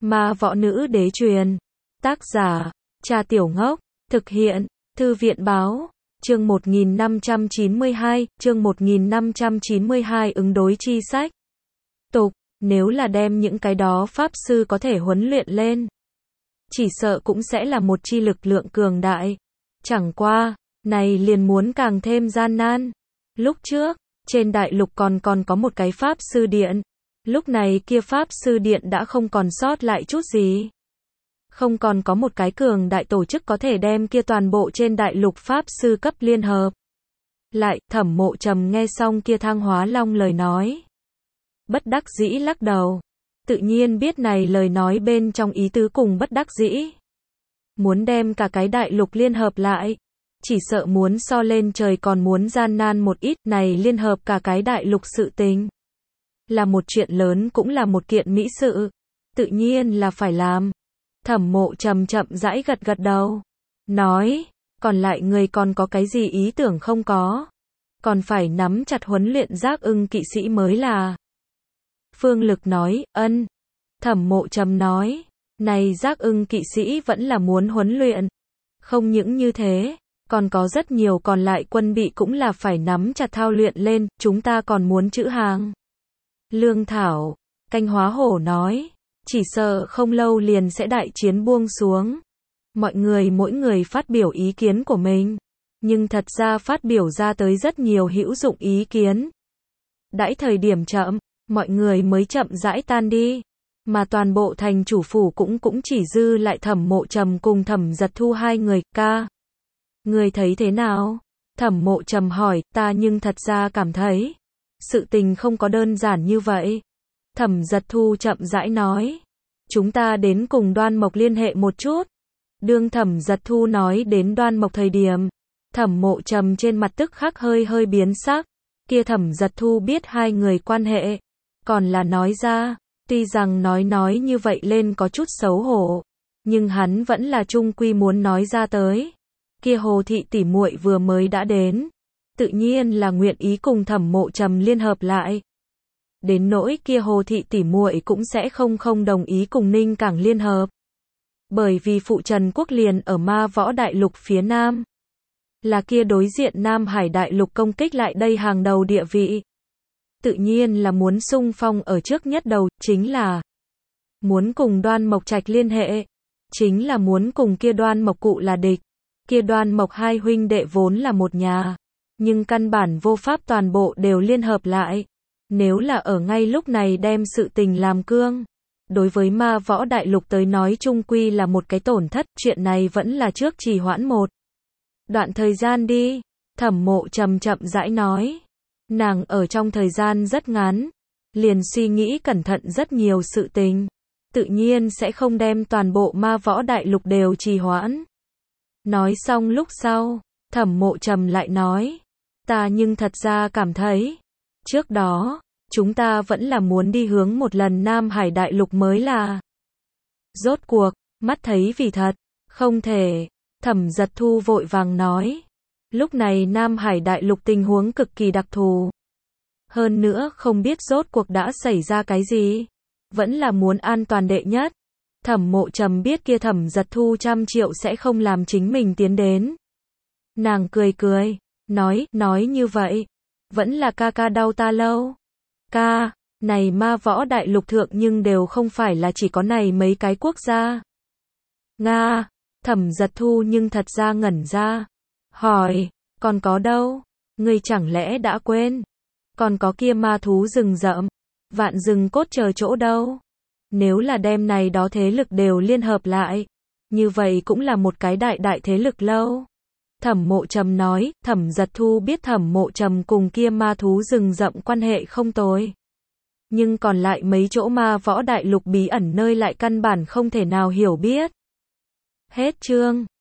Ma võ nữ đế truyền. Tác giả, Trà Tiểu Ngốc. Thực hiện, Thư viện báo. Chương 1592, chương 1592 ứng đối chi sách. Tục, nếu là đem những cái đó pháp sư có thể huấn luyện lên, chỉ sợ cũng sẽ là một chi lực lượng cường đại. Chẳng qua, này liền muốn càng thêm gian nan. Lúc trước, trên đại lục còn có một cái pháp sư điện. Lúc này kia pháp sư điện đã không còn sót lại chút gì. Không còn có một cái cường đại tổ chức có thể đem kia toàn bộ trên đại lục pháp sư cấp liên hợp. Lại, Thẩm Mộ Trầm nghe xong kia Thang Hóa Long lời nói, bất đắc dĩ lắc đầu. Tự nhiên biết này lời nói bên trong ý tứ cùng bất đắc dĩ. Muốn đem cả cái đại lục liên hợp lại, chỉ sợ muốn so lên trời còn muốn gian nan một ít. Này liên hợp cả cái đại lục sự tình, là một chuyện lớn cũng là một kiện mỹ sự. Tự nhiên là phải làm. Thẩm Mộ Trầm chậm rãi gật gật đầu. Nói, còn lại người còn có cái gì ý tưởng không có? Còn phải nắm chặt huấn luyện Giác Ưng kỵ sĩ mới là. Phương Lực nói, ân. Thẩm Mộ Trầm nói, này Giác Ưng kỵ sĩ vẫn là muốn huấn luyện. Không những như thế, còn có rất nhiều còn lại quân bị cũng là phải nắm chặt thao luyện lên, chúng ta còn muốn trữ hàng. Lương Thảo, Canh Hóa Hổ nói, chỉ sợ không lâu liền sẽ đại chiến buông xuống. Mọi người mỗi người phát biểu ý kiến của mình, nhưng thật ra phát biểu ra tới rất nhiều hữu dụng ý kiến. Đãi thời điểm chậm, mọi người mới chậm rãi tan đi, mà toàn bộ thành chủ phủ cũng chỉ dư lại Thẩm Mộ Trầm cùng Thẩm Giật Thu hai người. Ca, người thấy thế nào? Thẩm Mộ Trầm hỏi. Ta nhưng thật ra cảm thấy sự tình không có đơn giản như vậy. Thẩm Giật Thu chậm rãi nói, chúng ta đến cùng Đoan Mộc liên hệ một chút. Đương Thẩm Giật Thu nói đến Đoan Mộc thời điểm, Thẩm Mộ Trầm trên mặt tức khắc hơi biến sắc. Kia Thẩm Giật Thu biết hai người quan hệ, còn là nói ra, tuy rằng nói như vậy lên có chút xấu hổ, nhưng hắn vẫn là chung quy muốn nói ra tới. Kia Hồ thị tỷ muội vừa mới đã đến, tự nhiên là nguyện ý cùng Thẩm Mộ Trầm liên hợp lại. Đến nỗi kia Hồ thị tỷ muội cũng sẽ không đồng ý cùng Ninh Cảng liên hợp. Bởi vì phụ Trần quốc liền ở Ma Võ đại lục phía nam, là kia đối diện Nam Hải đại lục công kích lại đây hàng đầu địa vị. Tự nhiên là muốn xung phong ở trước nhất đầu, chính là muốn cùng Đoan Mộc Trạch liên hệ, chính là muốn cùng kia Đoan Mộc cụ là địch. Kia Đoan Mộc hai huynh đệ vốn là một nhà, nhưng căn bản vô pháp toàn bộ đều liên hợp lại. Nếu là ở ngay lúc này đem sự tình làm cương, đối với Ma Võ đại lục tới nói chung quy là một cái tổn thất. Chuyện này vẫn là trước trì hoãn một đoạn thời gian đi. Thẩm Mộ Trầm chậm rãi nói. Nàng ở trong thời gian rất ngắn, liền suy nghĩ cẩn thận rất nhiều sự tình, tự nhiên sẽ không đem toàn bộ Ma Võ đại lục đều trì hoãn. Nói xong lúc sau, Thẩm Mộ Trầm lại nói, ta nhưng thật ra cảm thấy, trước đó, chúng ta vẫn là muốn đi hướng một lần Nam Hải đại lục mới là. Rốt cuộc, mắt thấy vì thật, không thể. Thẩm Giật Thu vội vàng nói, lúc này Nam Hải đại lục tình huống cực kỳ đặc thù. Hơn nữa không biết rốt cuộc đã xảy ra cái gì, vẫn là muốn an toàn đệ nhất. Thẩm Mộ Trầm biết kia Thẩm Giật Thu 100 triệu sẽ không làm chính mình tiến đến. Nàng cười, nói như vậy, vẫn là ca đau ta lâu. Ca, này Ma Võ đại lục thượng nhưng đều không phải là chỉ có này mấy cái quốc gia. Nga, Thẩm Giật Thu nhưng thật ra ngẩn ra, hỏi, còn có đâu? Ngươi chẳng lẽ đã quên? Còn có kia ma thú rừng rậm, vạn rừng cốt chờ chỗ đâu? Nếu là đem này đó thế lực đều liên hợp lại, như vậy cũng là một cái đại thế lực lâu. Thẩm Mộ Trầm nói. Thẩm Giật Thu biết Thẩm Mộ Trầm cùng kia ma thú rừng rậm quan hệ không tồi, nhưng còn lại mấy chỗ Ma Võ đại lục bí ẩn nơi lại căn bản không thể nào hiểu biết. Hết chương.